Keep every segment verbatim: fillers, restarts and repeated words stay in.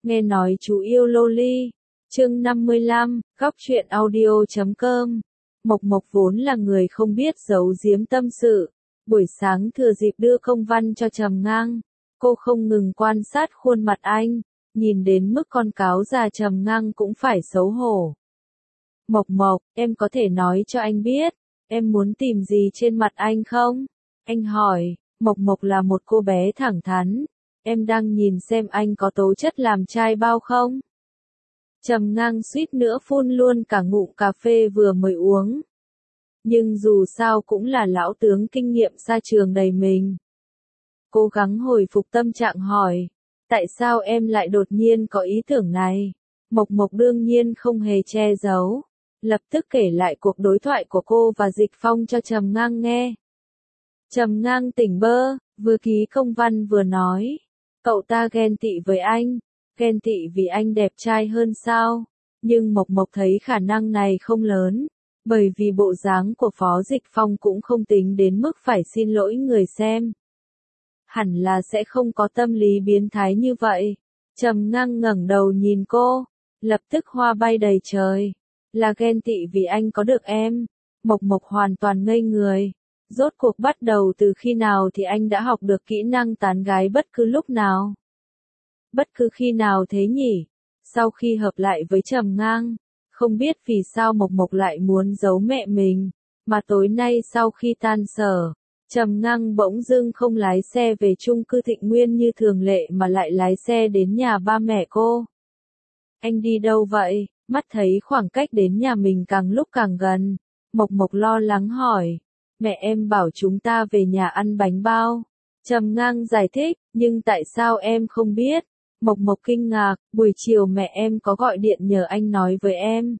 nghe nói chú yêu loli. Chương năm mươi lăm, góc truyện audio chấm com. Mộc Mộc vốn là người không biết giấu giếm tâm sự. Buổi sáng thừa dịp đưa công văn cho Trầm Ngang, cô không ngừng quan sát khuôn mặt anh, nhìn đến mức con cáo già Trầm Ngang cũng phải xấu hổ. Mộc Mộc, em có thể nói cho anh biết, em muốn tìm gì trên mặt anh không? Anh hỏi. Mộc Mộc là một cô bé thẳng thắn. Em đang nhìn xem anh có tố chất làm trai bao không? Trầm Ngang suýt nữa phun luôn cả ngụm cà phê vừa mới uống. Nhưng dù sao cũng là lão tướng kinh nghiệm xa trường đầy mình. Cố gắng hồi phục tâm trạng hỏi. Tại sao em lại đột nhiên có ý tưởng này? Mộc Mộc đương nhiên không hề che giấu. Lập tức kể lại cuộc đối thoại của cô và Dịch Phong cho Trầm Ngang nghe. Trầm Ngang tỉnh bơ, vừa ký công văn vừa nói. Cậu ta ghen tị với anh. Ghen tị vì anh đẹp trai hơn sao? Nhưng Mộc Mộc thấy khả năng này không lớn. Bởi vì bộ dáng của Phó Dịch Phong cũng không tính đến mức phải xin lỗi người xem. Hẳn là sẽ không có tâm lý biến thái như vậy. Trầm Ngang ngẩng đầu nhìn cô. Lập tức hoa bay đầy trời. Là ghen tị vì anh có được em. Mộc Mộc hoàn toàn ngây người. Rốt cuộc bắt đầu từ khi nào thì anh đã học được kỹ năng tán gái bất cứ lúc nào? Bất cứ khi nào thế nhỉ? Sau khi hợp lại với Trầm Ngang, không biết vì sao Mộc Mộc lại muốn giấu mẹ mình, mà tối nay sau khi tan sở, Trầm Ngang bỗng dưng không lái xe về chung cư Thịnh Nguyên như thường lệ mà lại lái xe đến nhà ba mẹ cô. Anh đi đâu vậy? Mắt thấy khoảng cách đến nhà mình càng lúc càng gần, Mộc Mộc lo lắng hỏi. Mẹ em bảo chúng ta về nhà ăn bánh bao. Trầm Ngang giải thích, nhưng tại sao em không biết? Mộc Mộc kinh ngạc, buổi chiều mẹ em có gọi điện nhờ anh nói với em.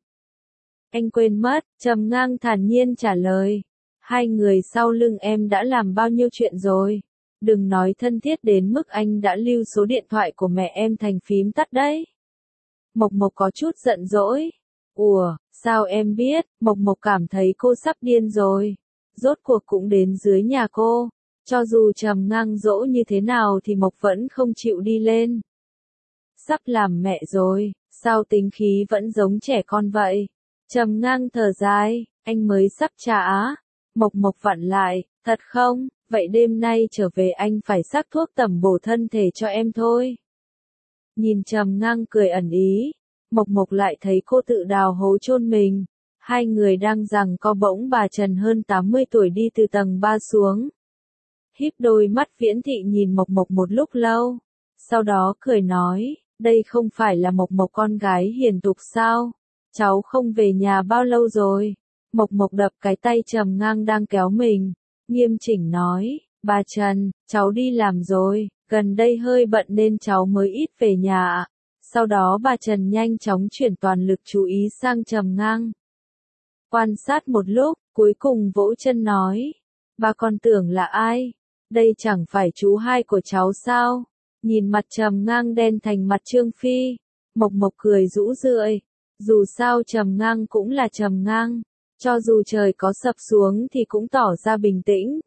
Anh quên mất, Trầm Ngang thản nhiên trả lời. Hai người sau lưng em đã làm bao nhiêu chuyện rồi. Đừng nói thân thiết đến mức anh đã lưu số điện thoại của mẹ em thành phím tắt đấy. Mộc Mộc có chút giận dỗi. Ủa, sao em biết? Mộc Mộc cảm thấy cô sắp điên rồi. Rốt cuộc cũng đến dưới nhà cô. Cho dù Trầm Ngang dỗ như thế nào thì Mộc vẫn không chịu đi lên. Sắp làm mẹ rồi, sao tính khí vẫn giống trẻ con vậy? Trầm Ngang thở dài, anh mới sắp trả á. Mộc Mộc vặn lại, thật không? Vậy đêm nay trở về anh phải xắc thuốc tẩm bổ thân thể cho em thôi. Nhìn Trầm Ngang cười ẩn ý, Mộc Mộc lại thấy cô tự đào hố chôn mình. Hai người đang giằng co bỗng bà Trần hơn tám mươi tuổi đi từ tầng ba xuống. Híp đôi mắt viễn thị nhìn Mộc Mộc một lúc lâu. Sau đó cười nói, đây không phải là Mộc Mộc con gái hiền thục sao? Cháu không về nhà bao lâu rồi? Mộc Mộc đập cái tay Trầm Ngang đang kéo mình. Nghiêm chỉnh nói, bà Trần, cháu đi làm rồi, gần đây hơi bận nên cháu mới ít về nhà ạ. Sau đó bà Trần nhanh chóng chuyển toàn lực chú ý sang Trầm Ngang. Quan sát một lúc, cuối cùng vỗ chân nói. Bà còn tưởng là ai? Đây chẳng phải chú hai của cháu sao? Nhìn mặt Trầm Ngang đen thành mặt Trương Phi. Mộc Mộc cười rũ rượi. Dù sao Trầm Ngang cũng là Trầm Ngang. Cho dù trời có sập xuống thì cũng tỏ ra bình tĩnh.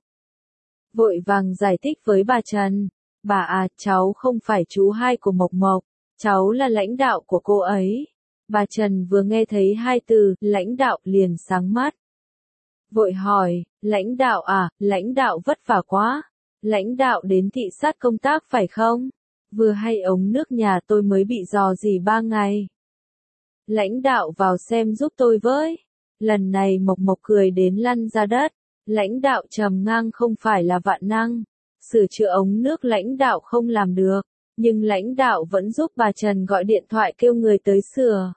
Vội vàng giải thích với bà Trần. Bà à, cháu không phải chú hai của Mộc Mộc. Cháu là lãnh đạo của cô ấy. Bà Trần vừa nghe thấy hai từ, lãnh đạo liền sáng mắt. Vội hỏi, lãnh đạo à, lãnh đạo vất vả quá. Lãnh đạo đến thị sát công tác phải không? Vừa hay ống nước nhà tôi mới bị rò rỉ ba ngày. Lãnh đạo vào xem giúp tôi với. Lần này Mộc Mộc cười đến lăn ra đất. Lãnh đạo Trầm Ngang không phải là vạn năng. Sửa chữa ống nước lãnh đạo không làm được. Nhưng lãnh đạo vẫn giúp bà Trần gọi điện thoại kêu người tới sửa.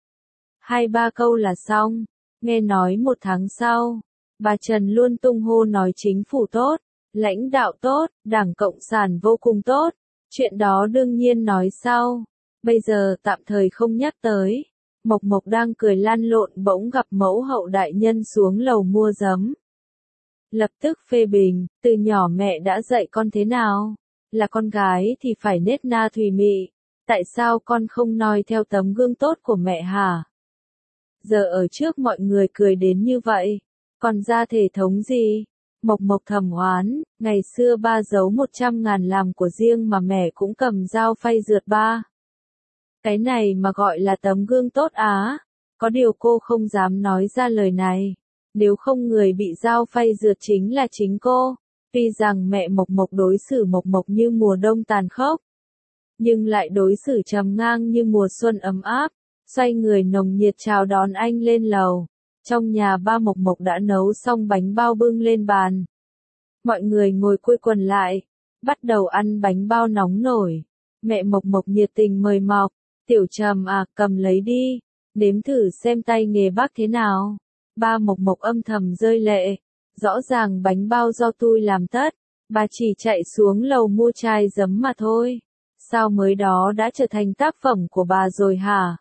Hai ba câu là xong. Nghe nói một tháng sau, bà Trần luôn tung hô nói chính phủ tốt, lãnh đạo tốt, Đảng Cộng sản vô cùng tốt. Chuyện đó đương nhiên nói sau. Bây giờ tạm thời không nhắc tới. Mộc Mộc đang cười lăn lộn bỗng gặp mẫu hậu đại nhân xuống lầu mua giấm. Lập tức phê bình, từ nhỏ mẹ đã dạy con thế nào? Là con gái thì phải nết na thùy mị. Tại sao con không noi theo tấm gương tốt của mẹ hả? Giờ ở trước mọi người cười đến như vậy. Còn ra thể thống gì? Mộc Mộc thầm oán, ngày xưa ba giấu một trăm ngàn làm của riêng mà mẹ cũng cầm dao phay rượt ba. Cái này mà gọi là tấm gương tốt á. Có điều cô không dám nói ra lời này. Nếu không người bị dao phay rượt chính là chính cô. Tuy rằng mẹ Mộc Mộc đối xử Mộc Mộc như mùa đông tàn khốc, nhưng lại đối xử trầm ngang như mùa xuân ấm áp. Xoay người nồng nhiệt chào đón anh lên lầu. Trong nhà ba Mộc Mộc đã nấu xong bánh bao bưng lên bàn. Mọi người ngồi quây quần lại, bắt đầu ăn bánh bao nóng nổi. Mẹ Mộc Mộc nhiệt tình mời mọc, Tiểu Trầm à, cầm lấy đi, nếm thử xem tay nghề bác thế nào. Ba Mộc Mộc âm thầm rơi lệ, rõ ràng bánh bao do tôi làm tất, bà chỉ chạy xuống lầu mua chai giấm mà thôi. Sao mới đó đã trở thành tác phẩm của bà rồi hả?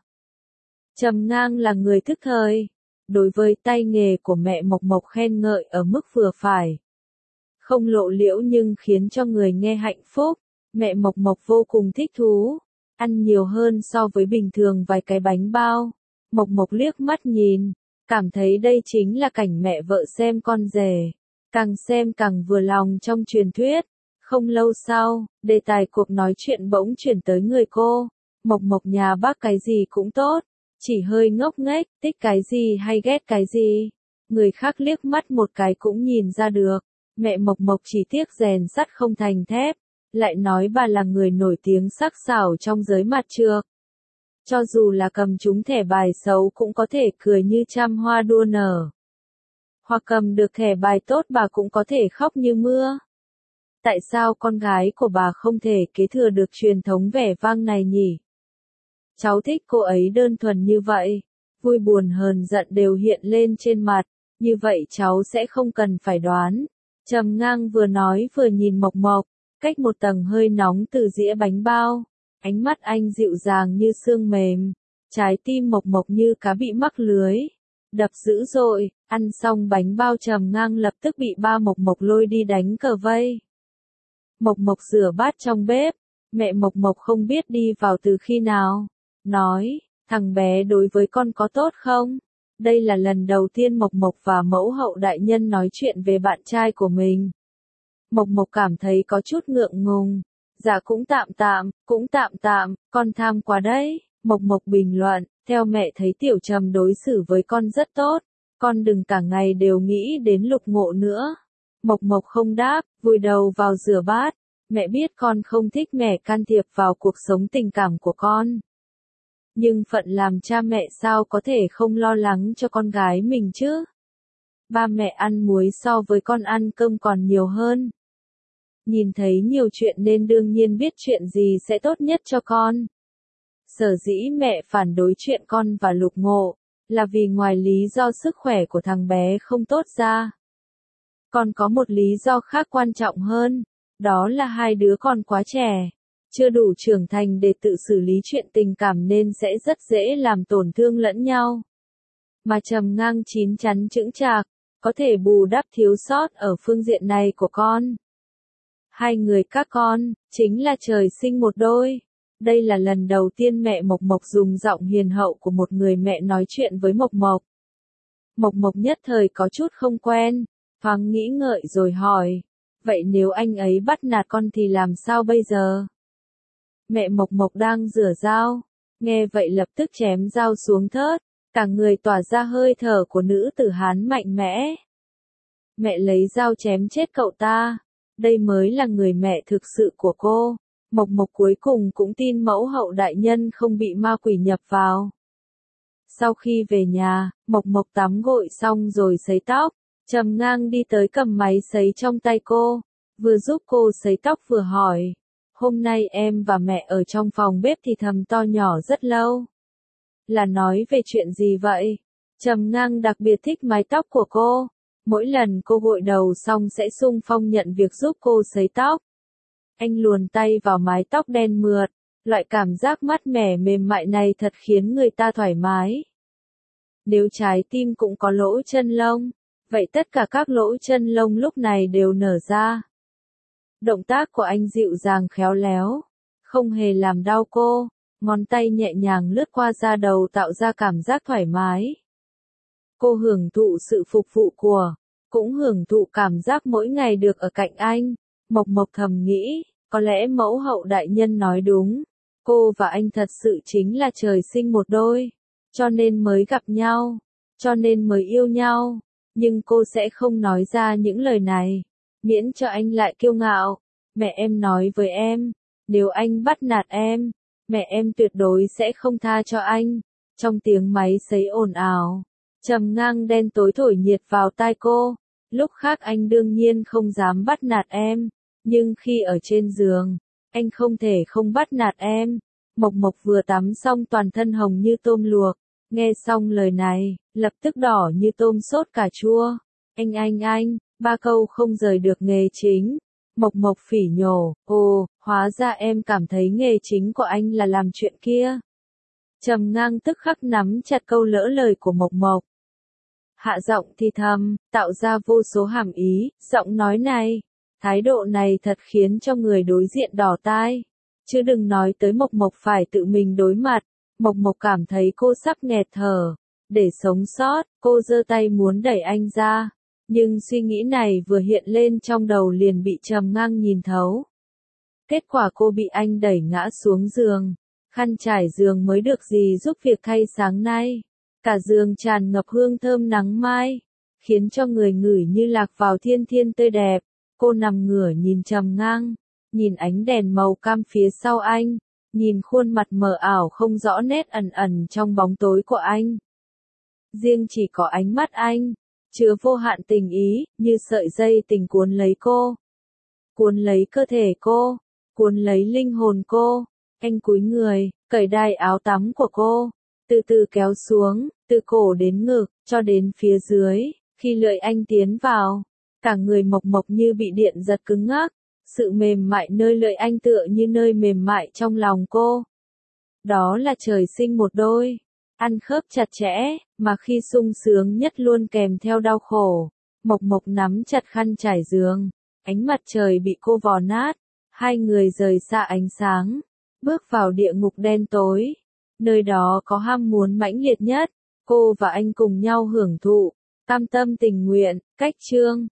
Trầm Ngang là người thức thời, đối với tay nghề của mẹ Mộc Mộc khen ngợi ở mức vừa phải. Không lộ liễu nhưng khiến cho người nghe hạnh phúc. Mẹ Mộc Mộc vô cùng thích thú, ăn nhiều hơn so với bình thường vài cái bánh bao. Mộc Mộc liếc mắt nhìn, cảm thấy đây chính là cảnh mẹ vợ xem con rể. Càng xem càng vừa lòng trong truyền thuyết. Không lâu sau, đề tài cuộc nói chuyện bỗng chuyển tới người cô. Mộc Mộc nhà bác cái gì cũng tốt, chỉ hơi ngốc nghếch, thích cái gì hay ghét cái gì. Người khác liếc mắt một cái cũng nhìn ra được. Mẹ Mộc Mộc chỉ tiếc rèn sắt không thành thép, lại nói bà là người nổi tiếng sắc sảo trong giới mặt trược. Cho dù là cầm trúng thẻ bài xấu cũng có thể cười như trăm hoa đua nở. Hoặc cầm được thẻ bài tốt bà cũng có thể khóc như mưa. Tại sao con gái của bà không thể kế thừa được truyền thống vẻ vang này nhỉ? Cháu thích cô ấy đơn thuần như vậy, vui buồn hờn giận đều hiện lên trên mặt, như vậy cháu sẽ không cần phải đoán. Trầm Ngang vừa nói vừa nhìn Mộc Mộc, cách một tầng hơi nóng từ dĩa bánh bao, ánh mắt anh dịu dàng như sương mềm, trái tim Mộc Mộc như cá bị mắc lưới, đập dữ dội. Ăn xong bánh bao Trầm Ngang lập tức bị ba Mộc Mộc lôi đi đánh cờ vây. Mộc Mộc rửa bát trong bếp, mẹ Mộc Mộc không biết đi vào từ khi nào, nói, thằng bé đối với con có tốt không? Đây là lần đầu tiên Mộc Mộc và mẫu hậu đại nhân nói chuyện về bạn trai của mình. Mộc Mộc cảm thấy có chút ngượng ngùng. Dạ cũng tạm tạm, cũng tạm tạm, con tham quá đấy. Mộc Mộc bình luận, theo mẹ thấy Tiểu Trầm đối xử với con rất tốt. Con đừng cả ngày đều nghĩ đến Lục Ngộ nữa. Mộc Mộc không đáp, vùi đầu vào rửa bát. Mẹ biết con không thích mẹ can thiệp vào cuộc sống tình cảm của con. Nhưng phận làm cha mẹ sao có thể không lo lắng cho con gái mình chứ? Ba mẹ ăn muối so với con ăn cơm còn nhiều hơn. Nhìn thấy nhiều chuyện nên đương nhiên biết chuyện gì sẽ tốt nhất cho con. Sở dĩ mẹ phản đối chuyện con và Lục Ngộ, là vì ngoài lý do sức khỏe của thằng bé không tốt ra, còn có một lý do khác quan trọng hơn, đó là hai đứa còn quá trẻ, chưa đủ trưởng thành để tự xử lý chuyện tình cảm nên sẽ rất dễ làm tổn thương lẫn nhau. Mà Trầm Ngang chín chắn chững chạc, có thể bù đắp thiếu sót ở phương diện này của con. Hai người các con, chính là trời sinh một đôi. Đây là lần đầu tiên mẹ Mộc Mộc dùng giọng hiền hậu của một người mẹ nói chuyện với Mộc Mộc. Mộc Mộc nhất thời có chút không quen, thoáng nghĩ ngợi rồi hỏi, vậy nếu anh ấy bắt nạt con thì làm sao bây giờ? Mẹ Mộc Mộc đang rửa dao, nghe vậy lập tức chém dao xuống thớt, cả người tỏa ra hơi thở của nữ tử Hán mạnh mẽ. Mẹ lấy dao chém chết cậu ta, đây mới là người mẹ thực sự của cô. Mộc Mộc cuối cùng cũng tin mẫu hậu đại nhân không bị ma quỷ nhập vào. Sau khi về nhà, Mộc Mộc tắm gội xong rồi sấy tóc, Trầm Ngang đi tới cầm máy sấy trong tay cô, vừa giúp cô sấy tóc vừa hỏi, hôm nay em và mẹ ở trong phòng bếp thì thầm to nhỏ rất lâu. Là nói về chuyện gì vậy? Trầm Ngang đặc biệt thích mái tóc của cô, mỗi lần cô gội đầu xong sẽ xung phong nhận việc giúp cô sấy tóc. Anh luồn tay vào mái tóc đen mượt, loại cảm giác mát mẻ mềm mại này thật khiến người ta thoải mái. Nếu trái tim cũng có lỗ chân lông, vậy tất cả các lỗ chân lông lúc này đều nở ra. Động tác của anh dịu dàng khéo léo, không hề làm đau cô, ngón tay nhẹ nhàng lướt qua da đầu tạo ra cảm giác thoải mái. Cô hưởng thụ sự phục vụ của, cũng hưởng thụ cảm giác mỗi ngày được ở cạnh anh. Mộc Mộc thầm nghĩ, có lẽ mẫu hậu đại nhân nói đúng, Cô và anh thật sự chính là trời sinh một đôi, cho nên mới gặp nhau, cho nên mới yêu nhau, nhưng cô sẽ không nói ra những lời này, miễn cho anh lại kiêu ngạo. Mẹ em nói với em, nếu anh bắt nạt em, mẹ em tuyệt đối sẽ không tha cho anh. Trong tiếng máy sấy ồn ào, trầm ngang đen tối thổi nhiệt vào tai cô. Lúc khác anh đương nhiên không dám bắt nạt em, nhưng khi ở trên giường, anh không thể không bắt nạt em. Mộc Mộc vừa tắm xong toàn thân hồng như tôm luộc, nghe xong lời này, lập tức đỏ như tôm sốt cà chua. Anh anh anh, ba câu không rời được nghề chính. Mộc Mộc phỉ nhổ, ồ, hóa ra em cảm thấy nghề chính của anh là làm chuyện kia. Trầm ngang tức khắc nắm chặt câu lỡ lời của Mộc Mộc. Hạ giọng thì thầm, tạo ra vô số hàm ý, giọng nói này, thái độ này thật khiến cho người đối diện đỏ tai. Chứ đừng nói tới Mộc Mộc phải tự mình đối mặt. Mộc Mộc cảm thấy cô sắp nghẹt thở. Để sống sót, cô giơ tay muốn đẩy anh ra. Nhưng suy nghĩ này vừa hiện lên trong đầu liền bị Trầm Ngang nhìn thấu. Kết quả cô bị anh đẩy ngã xuống giường. Khăn trải giường mới được gì giúp việc thay sáng nay. Cả giường tràn ngập hương thơm nắng mai, khiến cho người ngửi như lạc vào thiên thiên tươi đẹp. Cô nằm ngửa nhìn Trầm Ngang, nhìn ánh đèn màu cam phía sau anh, nhìn khuôn mặt mờ ảo không rõ nét ẩn ẩn trong bóng tối của anh. Riêng chỉ có ánh mắt anh, chứa vô hạn tình ý, như sợi dây tình cuốn lấy cô. Cuốn lấy cơ thể cô, cuốn lấy linh hồn cô. Anh cúi người, cởi đai áo tắm của cô, từ từ kéo xuống, từ cổ đến ngực, cho đến phía dưới. Khi lưỡi anh tiến vào, cả người Mộc Mộc như bị điện giật cứng ngắc. Sự mềm mại nơi lưỡi anh tựa như nơi mềm mại trong lòng cô. Đó là trời sinh một đôi, ăn khớp chặt chẽ, mà khi sung sướng nhất luôn kèm theo đau khổ. Mộc Mộc nắm chặt khăn trải giường, ánh mặt trời bị cô vò nát, hai người rời xa ánh sáng, bước vào địa ngục đen tối. Nơi đó có ham muốn mãnh liệt nhất, cô và anh cùng nhau hưởng thụ, cam tâm tình nguyện. Cách chương